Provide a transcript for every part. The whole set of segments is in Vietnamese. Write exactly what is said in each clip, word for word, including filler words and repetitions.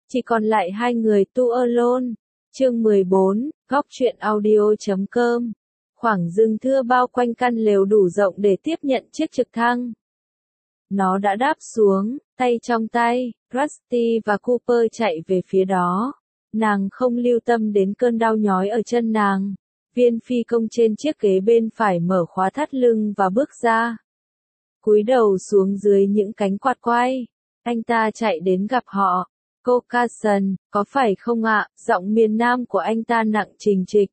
Chỉ còn lại hai người tu alone. Chương mười bốn, góc truyện audio chấm com. Khoảng rừng thưa bao quanh căn lều đủ rộng để tiếp nhận chiếc trực thăng. Nó đã đáp xuống, tay trong tay, Rusty và Cooper chạy về phía đó. Nàng không lưu tâm đến cơn đau nhói ở chân nàng. Viên phi công trên chiếc ghế bên phải mở khóa thắt lưng và bước ra. Cúi đầu xuống dưới những cánh quạt quay. Anh ta chạy đến gặp họ. Cô Carson, có phải không ạ? Giọng miền Nam của anh ta nặng trình trịch.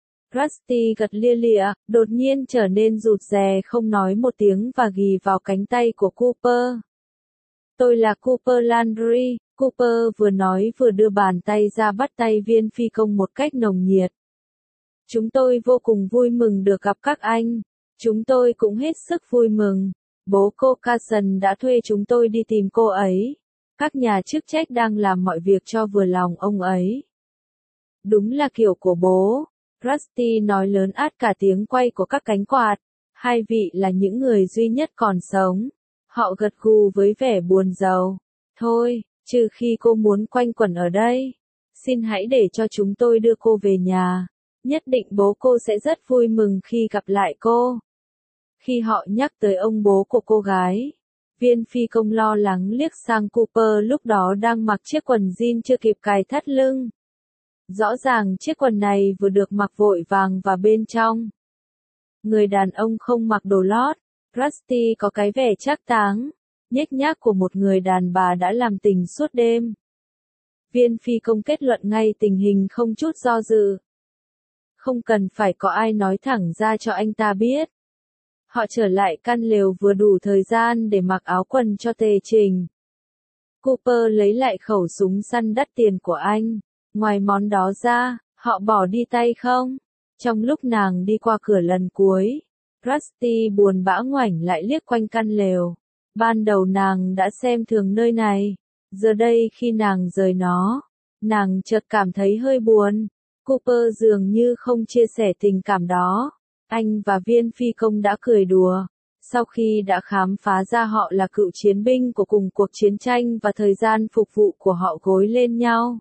Rusty gật lia lịa, đột nhiên trở nên rụt rè không nói một tiếng và ghì vào cánh tay của Cooper. Tôi là Cooper Landry. Cooper vừa nói vừa đưa bàn tay ra bắt tay viên phi công một cách nồng nhiệt. Chúng tôi vô cùng vui mừng được gặp các anh. Chúng tôi cũng hết sức vui mừng. Bố cô Carson đã thuê chúng tôi đi tìm cô ấy. Các nhà chức trách đang làm mọi việc cho vừa lòng ông ấy. Đúng là kiểu của bố. Rusty nói lớn át cả tiếng quay của các cánh quạt. Hai vị là những người duy nhất còn sống. Họ gật gù với vẻ buồn rầu. Thôi, trừ khi cô muốn quanh quẩn ở đây. Xin hãy để cho chúng tôi đưa cô về nhà. Nhất định bố cô sẽ rất vui mừng khi gặp lại cô. Khi họ nhắc tới ông bố của cô gái, viên phi công lo lắng liếc sang Cooper lúc đó đang mặc chiếc quần jean chưa kịp cài thắt lưng. Rõ ràng chiếc quần này vừa được mặc vội vàng và bên trong. Người đàn ông không mặc đồ lót. Rusty có cái vẻ trác táng, nhếch nhác của một người đàn bà đã làm tình suốt đêm. Viên phi công kết luận ngay tình hình không chút do dự. Không cần phải có ai nói thẳng ra cho anh ta biết. Họ trở lại căn lều vừa đủ thời gian để mặc áo quần cho tề trình. Cooper lấy lại khẩu súng săn đắt tiền của anh. Ngoài món đó ra, họ bỏ đi tay không? Trong lúc nàng đi qua cửa lần cuối, Rusty buồn bã ngoảnh lại liếc quanh căn lều. Ban đầu nàng đã xem thường nơi này. Giờ đây khi nàng rời nó, nàng chợt cảm thấy hơi buồn. Cooper dường như không chia sẻ tình cảm đó. Anh và viên phi công đã cười đùa. Sau khi đã khám phá ra họ là cựu chiến binh của cùng cuộc chiến tranh và thời gian phục vụ của họ gối lên nhau.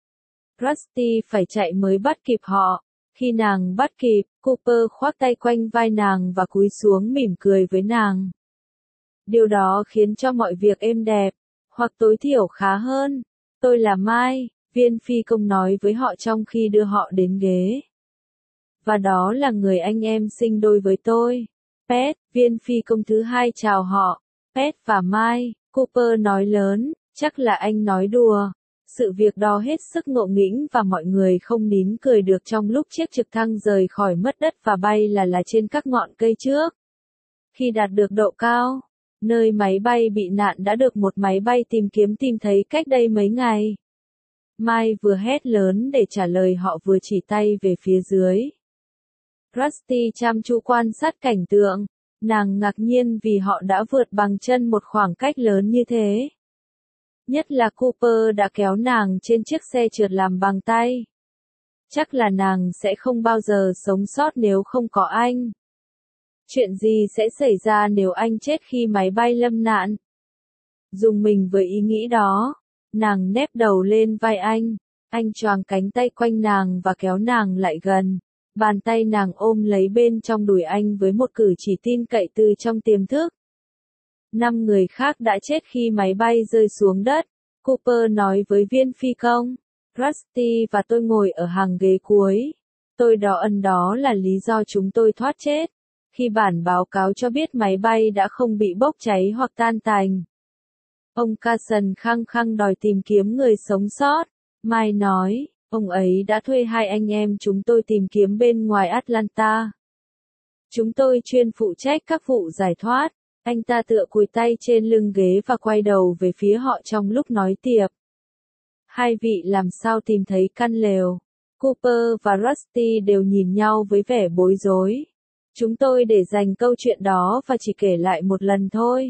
Rusty phải chạy mới bắt kịp họ. Khi nàng bắt kịp, Cooper khoác tay quanh vai nàng và cúi xuống mỉm cười với nàng. Điều đó khiến cho mọi việc êm đẹp, hoặc tối thiểu khá hơn. Tôi là Mai, viên phi công nói với họ trong khi đưa họ đến ghế. Và đó là người anh em sinh đôi với tôi. Pet, viên phi công thứ hai chào họ. Pet và Mai, Cooper nói lớn, chắc là anh nói đùa. Sự việc đó hết sức ngộ nghĩnh và mọi người không nín cười được trong lúc chiếc trực thăng rời khỏi mất đất và bay là là trên các ngọn cây trước. Khi đạt được độ cao, nơi máy bay bị nạn đã được một máy bay tìm kiếm tìm thấy cách đây mấy ngày. Mai vừa hét lớn để trả lời họ vừa chỉ tay về phía dưới. Rusty chăm chú quan sát cảnh tượng, nàng ngạc nhiên vì họ đã vượt bằng chân một khoảng cách lớn như thế. Nhất là Cooper đã kéo nàng trên chiếc xe trượt làm bằng tay. Chắc là nàng sẽ không bao giờ sống sót nếu không có anh. Chuyện gì sẽ xảy ra nếu anh chết khi máy bay lâm nạn? Dùng mình với ý nghĩ đó, nàng nép đầu lên vai anh. Anh choàng cánh tay quanh nàng và kéo nàng lại gần. Bàn tay nàng ôm lấy bên trong đùi anh với một cử chỉ tin cậy từ trong tiềm thức. Năm người khác đã chết khi máy bay rơi xuống đất. Cooper nói với viên phi công. Rusty và tôi ngồi ở hàng ghế cuối. Tôi đó ẩn đó là lý do chúng tôi thoát chết. Khi bản báo cáo cho biết máy bay đã không bị bốc cháy hoặc tan tành. Ông Carson khăng khăng đòi tìm kiếm người sống sót. Mai nói, ông ấy đã thuê hai anh em chúng tôi tìm kiếm bên ngoài Atlanta. Chúng tôi chuyên phụ trách các vụ giải thoát. Anh ta tựa cùi tay trên lưng ghế và quay đầu về phía họ trong lúc nói tiệp. Hai vị làm sao tìm thấy căn lều? Cooper và Rusty đều nhìn nhau với vẻ bối rối. Chúng tôi để dành câu chuyện đó và chỉ kể lại một lần thôi.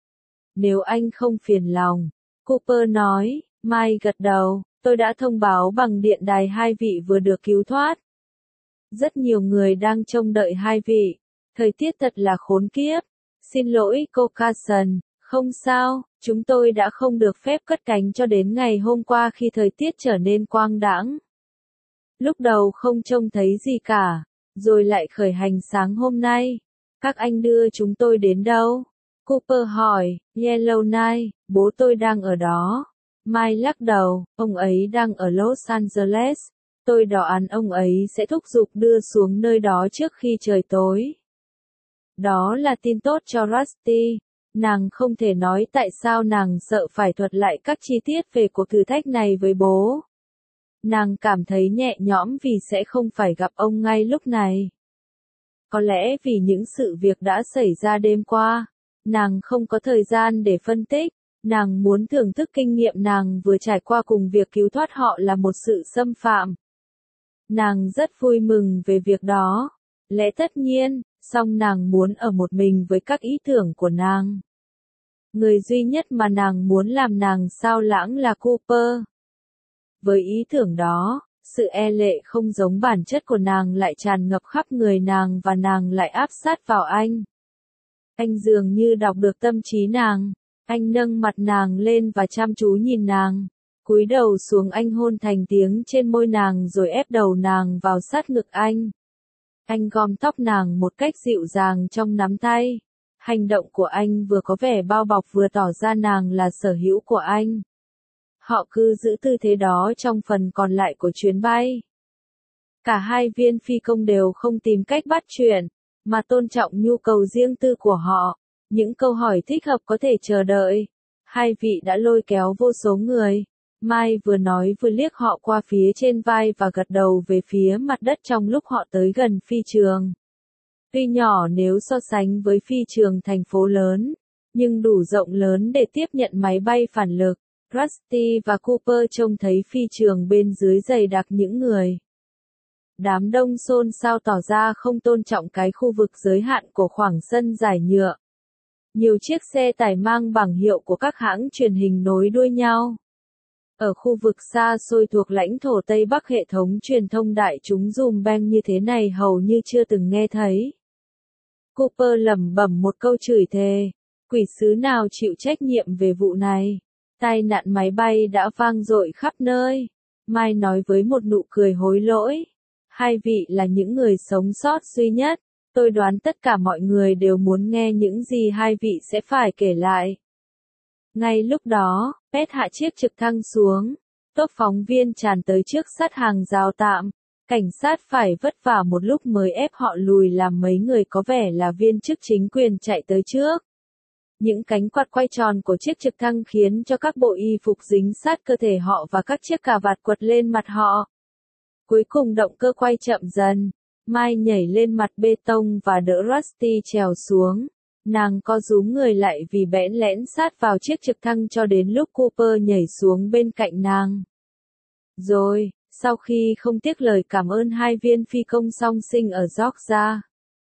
Nếu anh không phiền lòng, Cooper nói. Mai gật đầu, tôi đã thông báo bằng điện đài hai vị vừa được cứu thoát. Rất nhiều người đang trông đợi hai vị. Thời tiết thật là khốn kiếp. Xin lỗi cô Carson, Không sao, chúng tôi đã không được phép cất cánh cho đến ngày hôm qua khi thời tiết trở nên quang đãng. Lúc đầu không trông thấy gì cả, rồi lại khởi hành sáng hôm nay. Các anh đưa chúng tôi đến đâu? Cooper hỏi, Yellowknife, bố tôi đang ở đó. Mai lắc đầu, ông ấy đang ở Los Angeles. Tôi đoán ông ấy sẽ thúc giục đưa xuống nơi đó trước khi trời tối. Đó là tin tốt cho Rusty. Nàng không thể nói tại sao nàng sợ phải thuật lại các chi tiết về cuộc thử thách này với bố. Nàng cảm thấy nhẹ nhõm vì sẽ không phải gặp ông ngay lúc này. Có lẽ vì những sự việc đã xảy ra đêm qua, nàng không có thời gian để phân tích, nàng muốn thưởng thức kinh nghiệm nàng vừa trải qua cùng việc cứu thoát họ là một sự xâm phạm. Nàng rất vui mừng về việc đó. Lẽ tất nhiên, song nàng muốn ở một mình với các ý tưởng của nàng. Người duy nhất mà nàng muốn làm nàng sao lãng là Cooper. Với ý tưởng đó, sự e lệ không giống bản chất của nàng lại tràn ngập khắp người nàng và nàng lại áp sát vào anh. Anh dường như đọc được tâm trí nàng. Anh nâng mặt nàng lên và chăm chú nhìn nàng. Cúi đầu xuống anh hôn thành tiếng trên môi nàng rồi ép đầu nàng vào sát ngực anh. Anh gom tóc nàng một cách dịu dàng trong nắm tay. Hành động của anh vừa có vẻ bao bọc vừa tỏ ra nàng là sở hữu của anh. Họ cứ giữ tư thế đó trong phần còn lại của chuyến bay. Cả hai viên phi công đều không tìm cách bắt chuyện, mà tôn trọng nhu cầu riêng tư của họ. Những câu hỏi thích hợp có thể chờ đợi. Hai vị đã lôi kéo vô số người. Mai vừa nói vừa liếc họ qua phía trên vai và gật đầu về phía mặt đất trong lúc họ tới gần phi trường. Tuy nhỏ nếu so sánh với phi trường thành phố lớn, nhưng đủ rộng lớn để tiếp nhận máy bay phản lực. Rusty và Cooper trông thấy phi trường bên dưới dày đặc những người. Đám đông xôn xao tỏ ra không tôn trọng cái khu vực giới hạn của khoảng sân giải nhựa. Nhiều chiếc xe tải mang bảng hiệu của các hãng truyền hình nối đuôi nhau. Ở khu vực xa xôi thuộc lãnh thổ Tây Bắc, hệ thống truyền thông đại chúng dùm beng như thế này hầu như chưa từng nghe thấy. Cooper lẩm bẩm một câu chửi thề. Quỷ sứ nào chịu trách nhiệm về vụ này? Tai nạn máy bay đã vang dội khắp nơi. Mai nói với một nụ cười hối lỗi. Hai vị là những người sống sót duy nhất. Tôi đoán tất cả mọi người đều muốn nghe những gì hai vị sẽ phải kể lại. Ngay lúc đó, Pet hạ chiếc trực thăng xuống. Tốp phóng viên tràn tới trước sát hàng rào tạm. Cảnh sát phải vất vả một lúc mới ép họ lùi làm mấy người có vẻ là viên chức chính quyền chạy tới trước. Những cánh quạt quay tròn của chiếc trực thăng khiến cho các bộ y phục dính sát cơ thể họ và các chiếc cà vạt quật lên mặt họ. Cuối cùng động cơ quay chậm dần. Mai nhảy lên mặt bê tông và đỡ Rusty trèo xuống. Nàng co rúm người lại vì bẽn lẽn sát vào chiếc trực thăng cho đến lúc Cooper nhảy xuống bên cạnh nàng. Rồi, sau khi không tiếc lời cảm ơn hai viên phi công song sinh ở Georgia,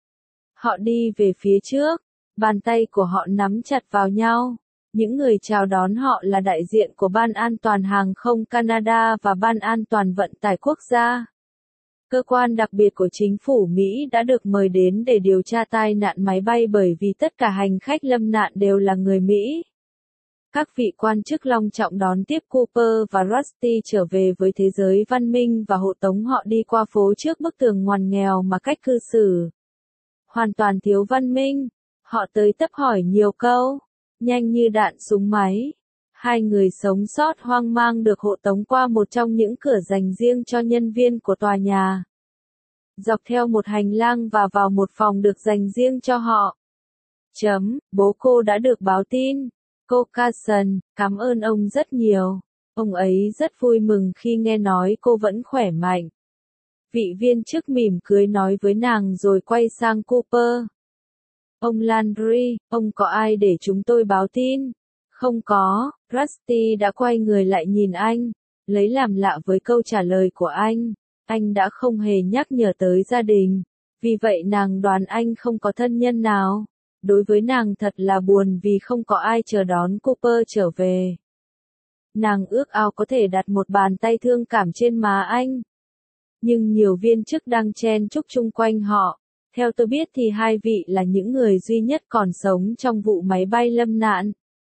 họ đi về phía trước, bàn tay của họ nắm chặt vào nhau. Những người chào đón họ là đại diện của Ban An toàn Hàng không Canada và Ban An toàn Vận tải Quốc gia. Cơ quan đặc biệt của chính phủ Mỹ đã được mời đến để điều tra tai nạn máy bay bởi vì tất cả hành khách lâm nạn đều là người Mỹ. Các vị quan chức long trọng đón tiếp Cooper và Rusty trở về với thế giới văn minh và hộ tống họ đi qua phố trước bức tường ngoằn nghèo mà cách cư xử hoàn toàn thiếu văn minh. Họ tới tấp hỏi nhiều câu, nhanh như đạn súng máy. Hai người sống sót hoang mang được hộ tống qua một trong những cửa dành riêng cho nhân viên của tòa nhà. Dọc theo một hành lang và vào một phòng được dành riêng cho họ. Chấm, bố cô đã được báo tin. Cô Carson, cảm ơn ông rất nhiều. Ông ấy rất vui mừng khi nghe nói cô vẫn khỏe mạnh. Vị viên chức mỉm cười nói với nàng rồi quay sang Cooper. Ông Landry, ông có ai để chúng tôi báo tin? Không có, Rusty đã quay người lại nhìn anh, lấy làm lạ với câu trả lời của anh. Anh đã không hề nhắc nhở tới gia đình, vì vậy nàng đoán anh không có thân nhân nào. Đối với nàng thật là buồn vì không có ai chờ đón Cooper trở về. Nàng ước ao có thể đặt một bàn tay thương cảm trên má anh. Nhưng nhiều viên chức đang chen chúc chung quanh họ. Theo tôi biết thì hai vị là những người duy nhất còn sống trong vụ máy bay lâm nạn.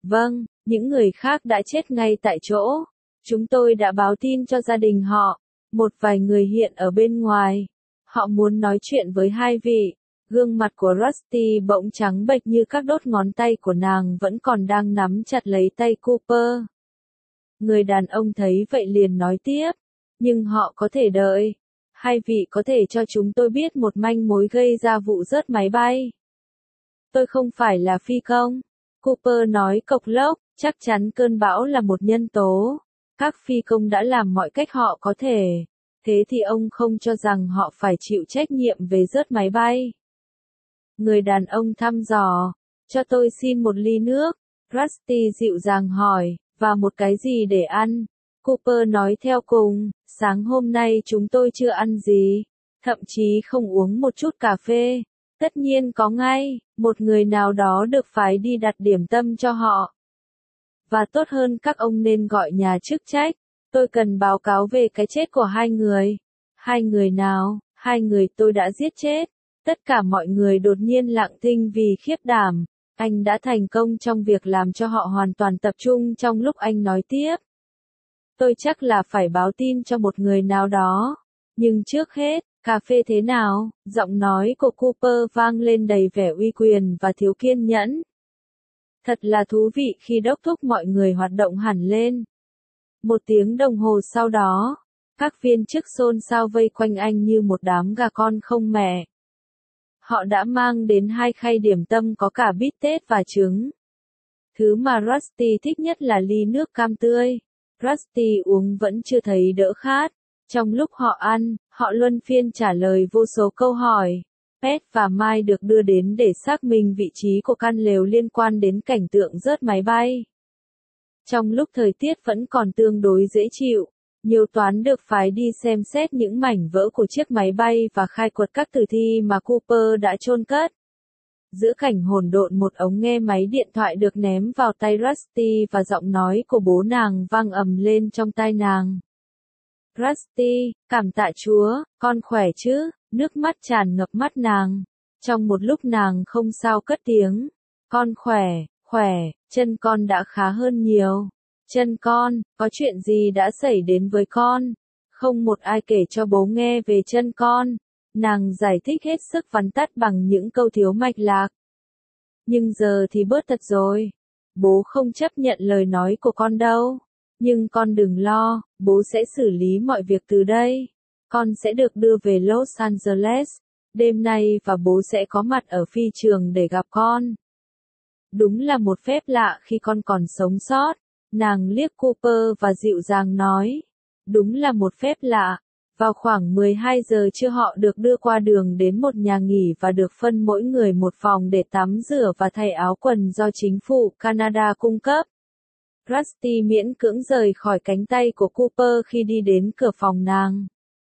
Vâng, những người khác đã chết ngay tại chỗ. Chúng tôi đã báo tin cho gia đình họ. Một vài người hiện ở bên ngoài. Họ muốn nói chuyện với hai vị. Gương mặt của Rusty bỗng trắng bệch như các đốt ngón tay của nàng vẫn còn đang nắm chặt lấy tay Cooper. Người đàn ông thấy vậy liền nói tiếp. Nhưng họ có thể đợi. Hai vị có thể cho chúng tôi biết một manh mối gây ra vụ rớt máy bay. Tôi không phải là phi công. Cooper nói cộc lốc, chắc chắn cơn bão là một nhân tố. Các phi công đã làm mọi cách họ có thể. Thế thì ông không cho rằng họ phải chịu trách nhiệm về rớt máy bay. Người đàn ông thăm dò. Cho tôi xin một ly nước. Rusty dịu dàng hỏi, và một cái gì để ăn? Cooper nói theo cùng, sáng hôm nay chúng tôi chưa ăn gì. Thậm chí không uống một chút cà phê. Tất nhiên có ngay, một người nào đó được phái đi đặt điểm tâm cho họ. Và tốt hơn các ông nên gọi nhà chức trách. Tôi cần báo cáo về cái chết của hai người. Hai người nào? Hai người tôi đã giết chết. Tất cả mọi người đột nhiên lặng thinh vì khiếp đảm. Anh đã thành công trong việc làm cho họ hoàn toàn tập trung trong lúc anh nói tiếp. Tôi chắc là phải báo tin cho một người nào đó. Nhưng trước hết, cà phê thế nào? Giọng nói của Cooper vang lên đầy vẻ uy quyền và thiếu kiên nhẫn. Thật là thú vị khi đốc thúc mọi người hoạt động hẳn lên. Một tiếng đồng hồ sau đó, các viên chức xôn xao vây quanh anh như một đám gà con không mẹ. Họ đã mang đến hai khay điểm tâm có cả bít tết và trứng. Thứ mà Rusty thích nhất là ly nước cam tươi. Rusty uống vẫn chưa thấy đỡ khát. Trong lúc họ ăn, họ luân phiên trả lời vô số câu hỏi. Pet và Mike được đưa đến để xác minh vị trí của căn lều liên quan đến cảnh tượng rớt máy bay. Trong lúc thời tiết vẫn còn tương đối dễ chịu, nhiều toán được phái đi xem xét những mảnh vỡ của chiếc máy bay và khai quật các tử thi mà Cooper đã chôn cất. Giữa cảnh hỗn độn, một ống nghe máy điện thoại được ném vào tay Rusty và giọng nói của bố nàng vang ầm lên trong tai nàng. Rusty, cảm tạ Chúa, con khỏe chứ? Nước mắt tràn ngập mắt nàng. Trong một lúc nàng không sao cất tiếng. Con khỏe, khỏe, chân con đã khá hơn nhiều. Chân con, có chuyện gì đã xảy đến với con? Không một ai kể cho bố nghe về chân con. Nàng giải thích hết sức vắn tắt bằng những câu thiếu mạch lạc. Nhưng giờ thì bớt thật rồi. Bố không chấp nhận lời nói của con đâu. Nhưng con đừng lo, bố sẽ xử lý mọi việc từ đây. Con sẽ được đưa về Los Angeles đêm nay và bố sẽ có mặt ở phi trường để gặp con. Đúng là một phép lạ khi con còn sống sót. Nàng liếc Cooper và dịu dàng nói. Đúng là một phép lạ. Vào khoảng mười hai giờ trưa họ được đưa qua đường đến một nhà nghỉ và được phân mỗi người một phòng để tắm rửa và thay áo quần do chính phủ Canada cung cấp. Rusty miễn cưỡng rời khỏi cánh tay của Cooper khi đi đến cửa phòng nàng.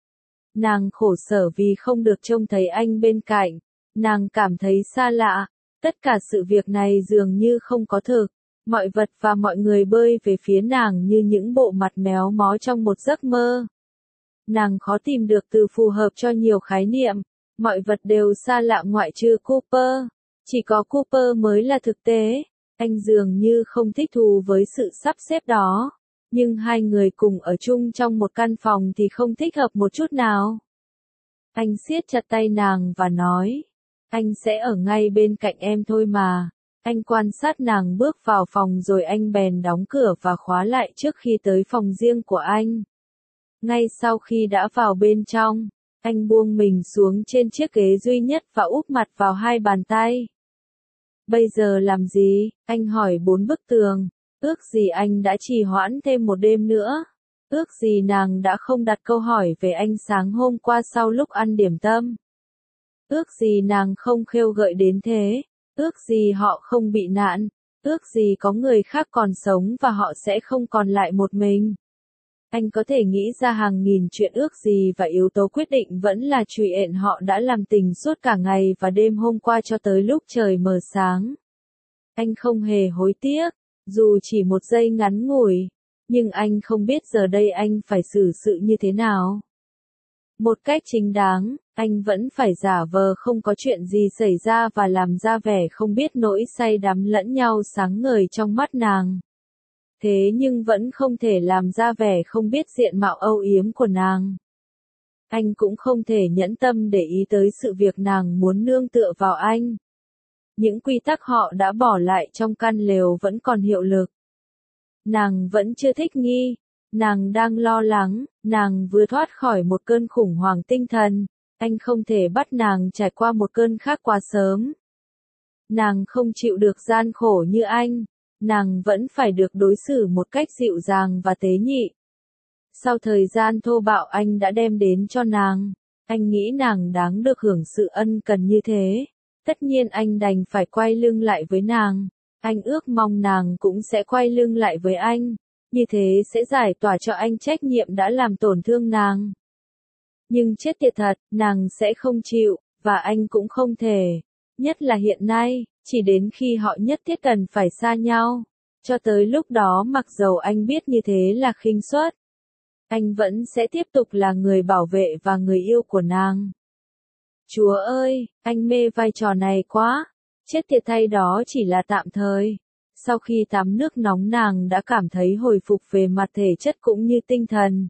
Nàng khổ sở vì không được trông thấy anh bên cạnh. Nàng cảm thấy xa lạ. Tất cả sự việc này dường như không có thực. Mọi vật và mọi người bơi về phía nàng như những bộ mặt méo mó trong một giấc mơ. Nàng khó tìm được từ phù hợp cho nhiều khái niệm. Mọi vật đều xa lạ ngoại trừ Cooper. Chỉ có Cooper mới là thực tế. Anh dường như không thích thú với sự sắp xếp đó. Nhưng hai người cùng ở chung trong một căn phòng thì không thích hợp một chút nào. Anh siết chặt tay nàng và nói. Anh sẽ ở ngay bên cạnh em thôi mà. Anh quan sát nàng bước vào phòng rồi anh bèn đóng cửa và khóa lại trước khi tới phòng riêng của anh. Ngay sau khi đã vào bên trong, anh buông mình xuống trên chiếc ghế duy nhất và úp mặt vào hai bàn tay. Bây giờ làm gì? Anh hỏi bốn bức tường. Ước gì anh đã trì hoãn thêm một đêm nữa. Ước gì nàng đã không đặt câu hỏi về anh sáng hôm qua sau lúc ăn điểm tâm. Ước gì nàng không khêu gợi đến thế. Ước gì họ không bị nạn. Ước gì có người khác còn sống và họ sẽ không còn lại một mình. Anh có thể nghĩ ra hàng nghìn chuyện ước gì và yếu tố quyết định vẫn là trụy ện họ đã làm tình suốt cả ngày và đêm hôm qua cho tới lúc trời mờ sáng. Anh không hề hối tiếc, dù chỉ một giây ngắn ngủi, nhưng anh không biết giờ đây anh phải xử sự như thế nào. Một cách chính đáng, anh vẫn phải giả vờ không có chuyện gì xảy ra và làm ra vẻ không biết nỗi say đắm lẫn nhau sáng ngời trong mắt nàng. Thế nhưng vẫn không thể làm ra vẻ không biết diện mạo âu yếm của nàng. Anh cũng không thể nhẫn tâm để ý tới sự việc nàng muốn nương tựa vào anh. Những quy tắc họ đã bỏ lại trong căn lều vẫn còn hiệu lực. Nàng vẫn chưa thích nghi. Nàng đang lo lắng, nàng vừa thoát khỏi một cơn khủng hoảng tinh thần. Anh không thể bắt nàng trải qua một cơn khác quá sớm. Nàng không chịu được gian khổ như anh. Nàng vẫn phải được đối xử một cách dịu dàng và tế nhị. Sau thời gian thô bạo anh đã đem đến cho nàng, anh nghĩ nàng đáng được hưởng sự ân cần như thế. Tất nhiên anh đành phải quay lưng lại với nàng. Anh ước mong nàng cũng sẽ quay lưng lại với anh. Như thế sẽ giải tỏa cho anh trách nhiệm đã làm tổn thương nàng. Nhưng chết tiệt thật, nàng sẽ không chịu, và anh cũng không thể. Nhất là hiện nay, chỉ đến khi họ nhất thiết cần phải xa nhau. Cho tới lúc đó mặc dầu anh biết như thế là khinh suất, anh vẫn sẽ tiếp tục là người bảo vệ và người yêu của nàng. Chúa ơi, anh mê vai trò này quá. Chết tiệt thay đó chỉ là tạm thời. Sau khi tắm nước nóng nàng đã cảm thấy hồi phục về mặt thể chất cũng như tinh thần.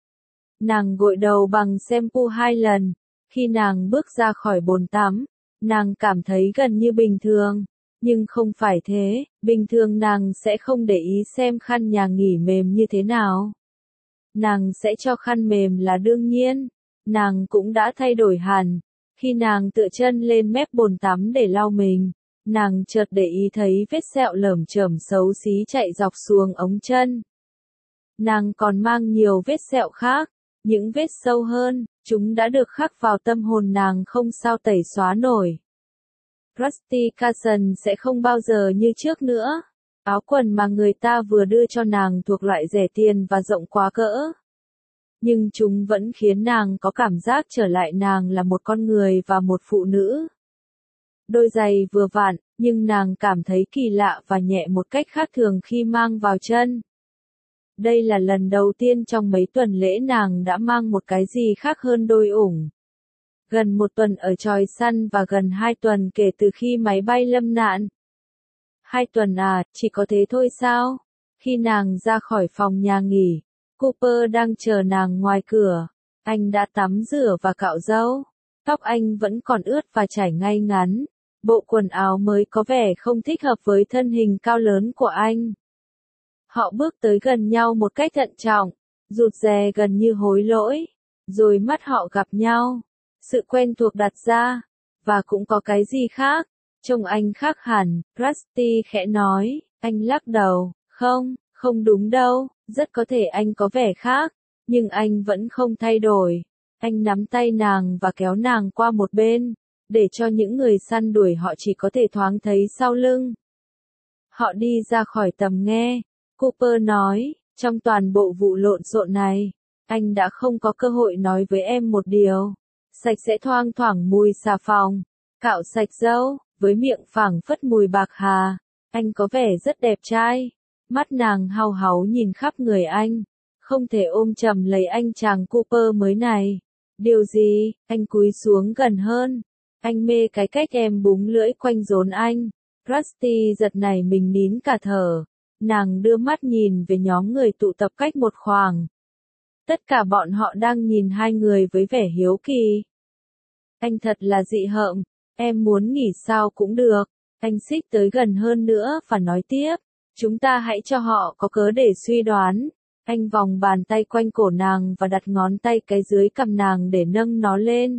Nàng gội đầu bằng shampoo hai lần. Khi nàng bước ra khỏi bồn tắm, nàng cảm thấy gần như bình thường. Nhưng không phải thế, bình thường nàng sẽ không để ý xem khăn nhà nghỉ mềm như thế nào. Nàng sẽ cho khăn mềm là đương nhiên. Nàng cũng đã thay đổi hẳn. Khi nàng tựa chân lên mép bồn tắm để lau mình, nàng chợt để ý thấy vết sẹo lởm chởm xấu xí chạy dọc xuống ống chân. Nàng còn mang nhiều vết sẹo khác, những vết sâu hơn, chúng đã được khắc vào tâm hồn nàng không sao tẩy xóa nổi. Rusty Carson sẽ không bao giờ như trước nữa. Áo quần mà người ta vừa đưa cho nàng thuộc loại rẻ tiền và rộng quá cỡ. Nhưng chúng vẫn khiến nàng có cảm giác trở lại nàng là một con người và một phụ nữ. Đôi giày vừa vặn, nhưng nàng cảm thấy kỳ lạ và nhẹ một cách khác thường khi mang vào chân. Đây là lần đầu tiên trong mấy tuần lễ nàng đã mang một cái gì khác hơn đôi ủng. Gần một tuần ở chòi săn và gần hai tuần kể từ khi máy bay lâm nạn. Hai tuần à, chỉ có thế thôi sao? Khi nàng ra khỏi phòng nhà nghỉ, Cooper đang chờ nàng ngoài cửa. Anh đã tắm rửa và cạo râu. Tóc anh vẫn còn ướt và chảy ngay ngắn. Bộ quần áo mới có vẻ không thích hợp với thân hình cao lớn của anh. Họ bước tới gần nhau một cách thận trọng, rụt rè gần như hối lỗi. Rồi mắt họ gặp nhau. Sự quen thuộc đặt ra. Và cũng có cái gì khác. Trông anh khác hẳn, Rusty khẽ nói. Anh lắc đầu, không, không đúng đâu, rất có thể anh có vẻ khác. Nhưng anh vẫn không thay đổi. Anh nắm tay nàng và kéo nàng qua một bên, để cho những người săn đuổi họ chỉ có thể thoáng thấy sau lưng. Họ đi ra khỏi tầm nghe. Cooper nói, trong toàn bộ vụ lộn xộn này, anh đã không có cơ hội nói với em một điều. Sạch sẽ thoang thoảng mùi xà phòng, cạo sạch râu, với miệng phảng phất mùi bạc hà. Anh có vẻ rất đẹp trai. Mắt nàng hao háu nhìn khắp người anh. Không thể ôm chầm lấy anh chàng Cooper mới này. Điều gì? Anh cúi xuống gần hơn. Anh mê cái cách em búng lưỡi quanh rốn anh. Rusty giật nảy mình nín cả thở. Nàng đưa mắt nhìn về nhóm người tụ tập cách một khoảng. Tất cả bọn họ đang nhìn hai người với vẻ hiếu kỳ. Anh thật là dị hợm. Em muốn nghỉ sao cũng được. Anh xích tới gần hơn nữa và nói tiếp. Chúng ta hãy cho họ có cớ để suy đoán. Anh vòng bàn tay quanh cổ nàng và đặt ngón tay cái dưới cằm nàng để nâng nó lên.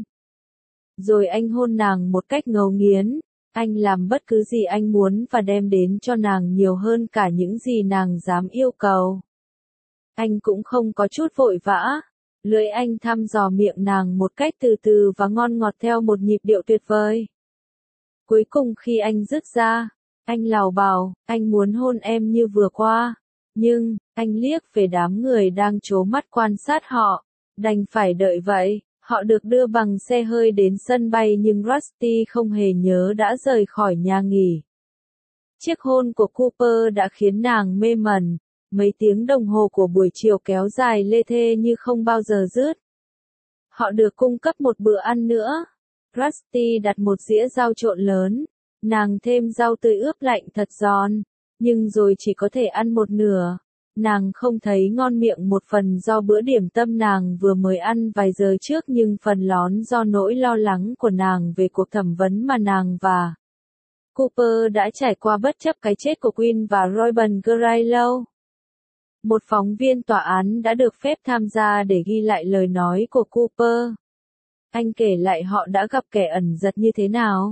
Rồi anh hôn nàng một cách ngấu nghiến. Anh làm bất cứ gì anh muốn và đem đến cho nàng nhiều hơn cả những gì nàng dám yêu cầu. Anh cũng không có chút vội vã. Lưỡi anh thăm dò miệng nàng một cách từ từ và ngon ngọt theo một nhịp điệu tuyệt vời. Cuối cùng khi anh dứt ra, anh lảo bảo, anh muốn hôn em như vừa qua. Nhưng, anh liếc về đám người đang trố mắt quan sát họ. Đành phải đợi vậy. Họ được đưa bằng xe hơi đến sân bay nhưng Rusty không hề nhớ đã rời khỏi nhà nghỉ. Chiếc hôn của Cooper đã khiến nàng mê mẩn. Mấy tiếng đồng hồ của buổi chiều kéo dài lê thê như không bao giờ dứt. Họ được cung cấp một bữa ăn nữa. Rusty đặt một dĩa rau trộn lớn. Nàng thêm rau tươi ướp lạnh thật giòn. Nhưng rồi chỉ có thể ăn một nửa. Nàng không thấy ngon miệng một phần do bữa điểm tâm nàng vừa mới ăn vài giờ trước nhưng phần lón do nỗi lo lắng của nàng về cuộc thẩm vấn mà nàng và Cooper đã trải qua bất chấp cái chết của Quinn và Robin Grillo. Một phóng viên tòa án đã được phép tham gia để ghi lại lời nói của Cooper. Anh kể lại họ đã gặp kẻ ẩn giật như thế nào.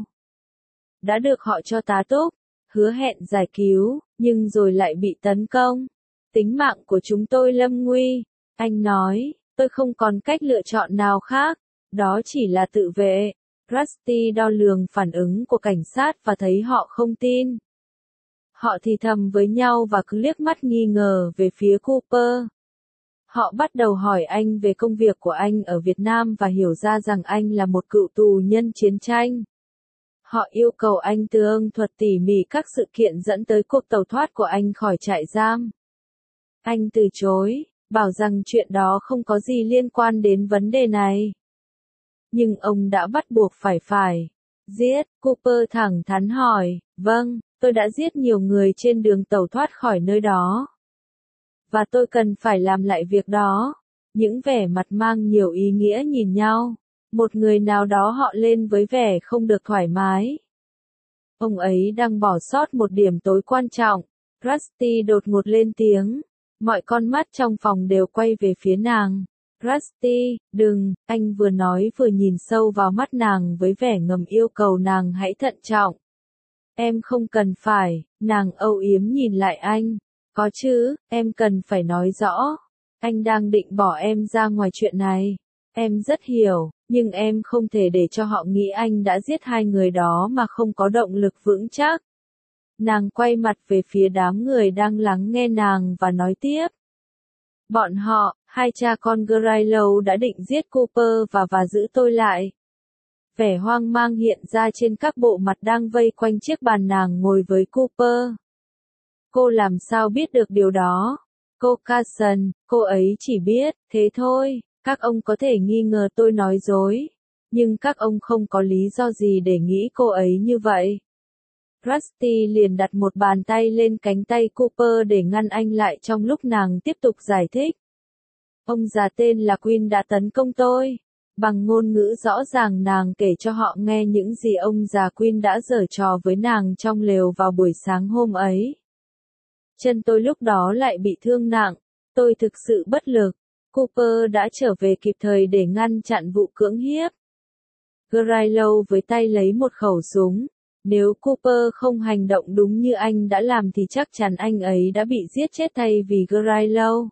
Đã được họ cho tá túc, hứa hẹn giải cứu, nhưng rồi lại bị tấn công. Tính mạng của chúng tôi lâm nguy. Anh nói, tôi không còn cách lựa chọn nào khác. Đó chỉ là tự vệ. Rusty đo lường phản ứng của cảnh sát và thấy họ không tin. Họ thì thầm với nhau và cứ liếc mắt nghi ngờ về phía Cooper. Họ bắt đầu hỏi anh về công việc của anh ở Việt Nam và hiểu ra rằng anh là một cựu tù nhân chiến tranh. Họ yêu cầu anh tường thuật tỉ mỉ các sự kiện dẫn tới cuộc tẩu thoát của anh khỏi trại giam. Anh từ chối, bảo rằng chuyện đó không có gì liên quan đến vấn đề này. Nhưng ông đã bắt buộc phải phải. Giết, Cooper thẳng thắn hỏi, vâng, tôi đã giết nhiều người trên đường tẩu thoát khỏi nơi đó. Và tôi cần phải làm lại việc đó. Những vẻ mặt mang nhiều ý nghĩa nhìn nhau. Một người nào đó họ lên với vẻ không được thoải mái. Ông ấy đang bỏ sót một điểm tối quan trọng. Rusty đột ngột lên tiếng. Mọi con mắt trong phòng đều quay về phía nàng. Rusty, đừng, anh vừa nói vừa nhìn sâu vào mắt nàng với vẻ ngầm yêu cầu nàng hãy thận trọng. Em không cần phải, nàng âu yếm nhìn lại anh. Có chứ, em cần phải nói rõ. Anh đang định bỏ em ra ngoài chuyện này. Em rất hiểu, nhưng em không thể để cho họ nghĩ anh đã giết hai người đó mà không có động lực vững chắc. Nàng quay mặt về phía đám người đang lắng nghe nàng và nói tiếp. Bọn họ, hai cha con Grillo đã định giết Cooper và và giữ tôi lại. Vẻ hoang mang hiện ra trên các bộ mặt đang vây quanh chiếc bàn nàng ngồi với Cooper. Cô làm sao biết được điều đó? Cô Carson, cô ấy chỉ biết, thế thôi, các ông có thể nghi ngờ tôi nói dối. Nhưng các ông không có lý do gì để nghĩ cô ấy như vậy. Rusty liền đặt một bàn tay lên cánh tay Cooper để ngăn anh lại trong lúc nàng tiếp tục giải thích. Ông già tên là Quinn đã tấn công tôi. Bằng ngôn ngữ rõ ràng nàng kể cho họ nghe những gì ông già Quinn đã giở trò với nàng trong lều vào buổi sáng hôm ấy. Chân tôi lúc đó lại bị thương nặng. Tôi thực sự bất lực. Cooper đã trở về kịp thời để ngăn chặn vụ cưỡng hiếp. Grillo với tay lấy một khẩu súng. Nếu Cooper không hành động đúng như anh đã làm thì chắc chắn anh ấy đã bị giết chết thay vì Grillo.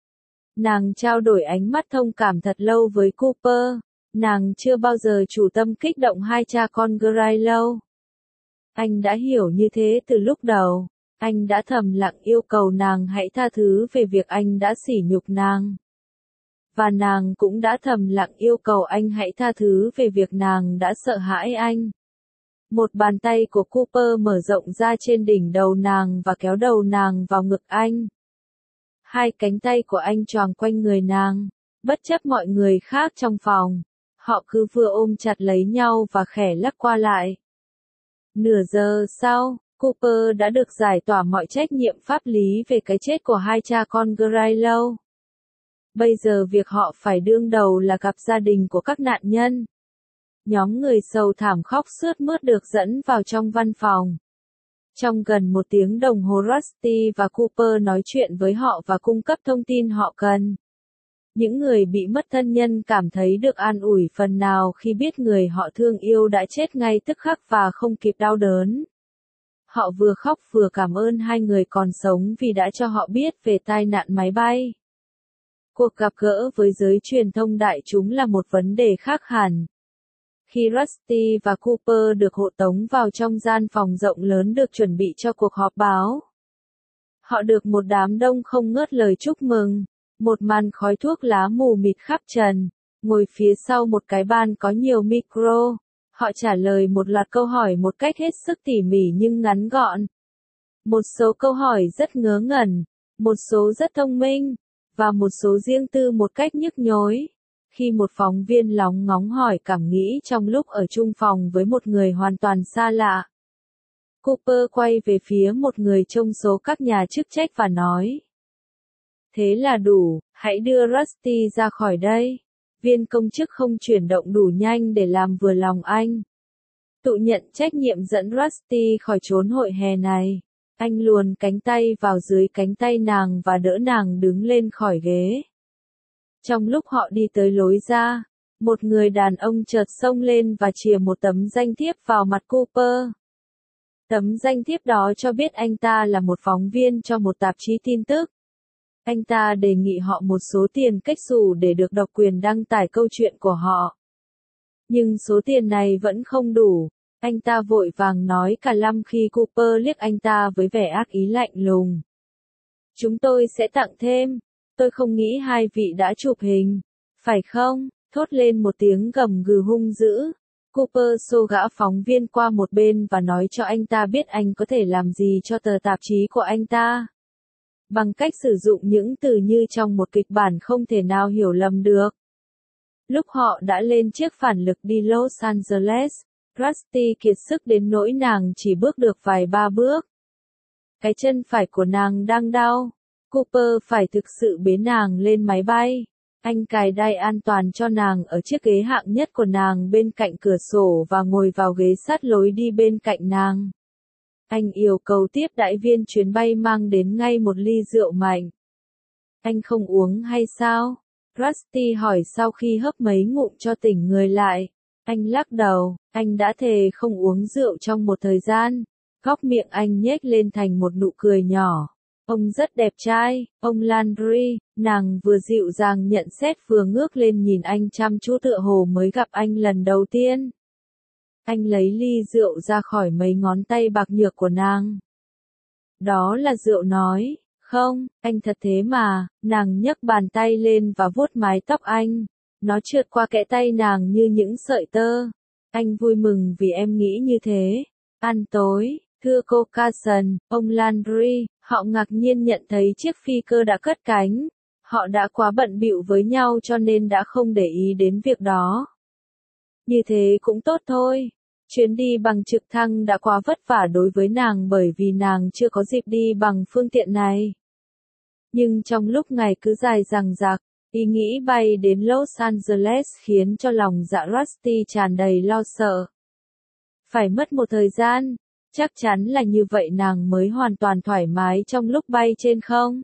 Nàng trao đổi ánh mắt thông cảm thật lâu với Cooper. Nàng chưa bao giờ chủ tâm kích động hai cha con Grillo. Anh đã hiểu như thế từ lúc đầu. Anh đã thầm lặng yêu cầu nàng hãy tha thứ về việc anh đã sỉ nhục nàng. Và nàng cũng đã thầm lặng yêu cầu anh hãy tha thứ về việc nàng đã sợ hãi anh. Một bàn tay của Cooper mở rộng ra trên đỉnh đầu nàng và kéo đầu nàng vào ngực anh. Hai cánh tay của anh choàng quanh người nàng, bất chấp mọi người khác trong phòng. Họ cứ vừa ôm chặt lấy nhau và khẽ lắc qua lại. Nửa giờ sau, Cooper đã được giải tỏa mọi trách nhiệm pháp lý về cái chết của hai cha con Grillo. Bây giờ việc họ phải đương đầu là gặp gia đình của các nạn nhân. Nhóm người sầu thảm khóc sướt mướt được dẫn vào trong văn phòng. Trong gần một tiếng đồng hồ Rusty và Cooper nói chuyện với họ và cung cấp thông tin họ cần. Những người bị mất thân nhân cảm thấy được an ủi phần nào khi biết người họ thương yêu đã chết ngay tức khắc và không kịp đau đớn. Họ vừa khóc vừa cảm ơn hai người còn sống vì đã cho họ biết về tai nạn máy bay. Cuộc gặp gỡ với giới truyền thông đại chúng là một vấn đề khác hẳn. Khi Rusty và Cooper được hộ tống vào trong gian phòng rộng lớn được chuẩn bị cho cuộc họp báo. Họ được một đám đông không ngớt lời chúc mừng. Một màn khói thuốc lá mù mịt khắp trần. Ngồi phía sau một cái ban có nhiều micro. Họ trả lời một loạt câu hỏi một cách hết sức tỉ mỉ nhưng ngắn gọn. Một số câu hỏi rất ngớ ngẩn. Một số rất thông minh. Và một số riêng tư một cách nhức nhối. Khi một phóng viên lóng ngóng hỏi cảm nghĩ trong lúc ở chung phòng với một người hoàn toàn xa lạ, Cooper quay về phía một người trong số các nhà chức trách và nói: "Thế là đủ, hãy đưa Rusty ra khỏi đây." Viên công chức không chuyển động đủ nhanh để làm vừa lòng anh. Tự nhận trách nhiệm dẫn Rusty khỏi chốn hội hè này. Anh luồn cánh tay vào dưới cánh tay nàng và đỡ nàng đứng lên khỏi ghế. Trong lúc họ đi tới lối ra, một người đàn ông chợt xông lên và chìa một tấm danh thiếp vào mặt Cooper. Tấm danh thiếp đó cho biết anh ta là một phóng viên cho một tạp chí tin tức. Anh ta đề nghị họ một số tiền cách xù để được độc quyền đăng tải câu chuyện của họ. Nhưng số tiền này vẫn không đủ. Anh ta vội vàng nói cả lăm khi Cooper liếc anh ta với vẻ ác ý lạnh lùng. "Chúng tôi sẽ tặng thêm. Tôi không nghĩ hai vị đã chụp hình, phải không?" Thốt lên một tiếng gầm gừ hung dữ. Cooper xô gã phóng viên qua một bên và nói cho anh ta biết anh có thể làm gì cho tờ tạp chí của anh ta. Bằng cách sử dụng những từ như trong một kịch bản không thể nào hiểu lầm được. Lúc họ đã lên chiếc phản lực đi Los Angeles, Rusty kiệt sức đến nỗi nàng chỉ bước được vài ba bước. Cái chân phải của nàng đang đau. Cooper phải thực sự bế nàng lên máy bay. Anh cài đai an toàn cho nàng ở chiếc ghế hạng nhất của nàng bên cạnh cửa sổ và ngồi vào ghế sát lối đi bên cạnh nàng. Anh yêu cầu tiếp đãi viên chuyến bay mang đến ngay một ly rượu mạnh. "Anh không uống hay sao?" Rusty hỏi sau khi hớp mấy ngụm cho tỉnh người lại. Anh lắc đầu, anh đã thề không uống rượu trong một thời gian. Góc miệng anh nhếch lên thành một nụ cười nhỏ. "Ông rất đẹp trai, ông Landry." Nàng vừa dịu dàng nhận xét vừa ngước lên nhìn anh chăm chú tựa hồ mới gặp anh lần đầu tiên. Anh lấy ly rượu ra khỏi mấy ngón tay bạc nhược của nàng. "Đó là rượu nói, không, anh thật thế mà." Nàng nhấc bàn tay lên và vuốt mái tóc anh. Nó trượt qua kẽ tay nàng như những sợi tơ. "Anh vui mừng vì em nghĩ như thế. Ăn tối." "Thưa cô Carson, ông Landry." Họ ngạc nhiên nhận thấy chiếc phi cơ đã cất cánh. Họ đã quá bận bịu với nhau cho nên đã không để ý đến việc đó. Như thế cũng tốt thôi. Chuyến đi bằng trực thăng đã quá vất vả đối với nàng bởi vì nàng chưa có dịp đi bằng phương tiện này. Nhưng trong lúc ngày cứ dài dằng dặc, ý nghĩ bay đến Los Angeles khiến cho lòng dạ Rusty tràn đầy lo sợ. Phải mất một thời gian, chắc chắn là như vậy nàng mới hoàn toàn thoải mái trong lúc bay trên không?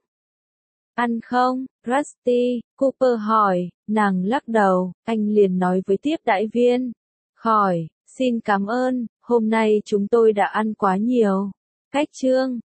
"Ăn không, Rusty?" Cooper hỏi. Nàng lắc đầu. Anh liền nói với tiếp đãi viên: "Khỏi, xin cảm ơn, hôm nay chúng tôi đã ăn quá nhiều." Cách chương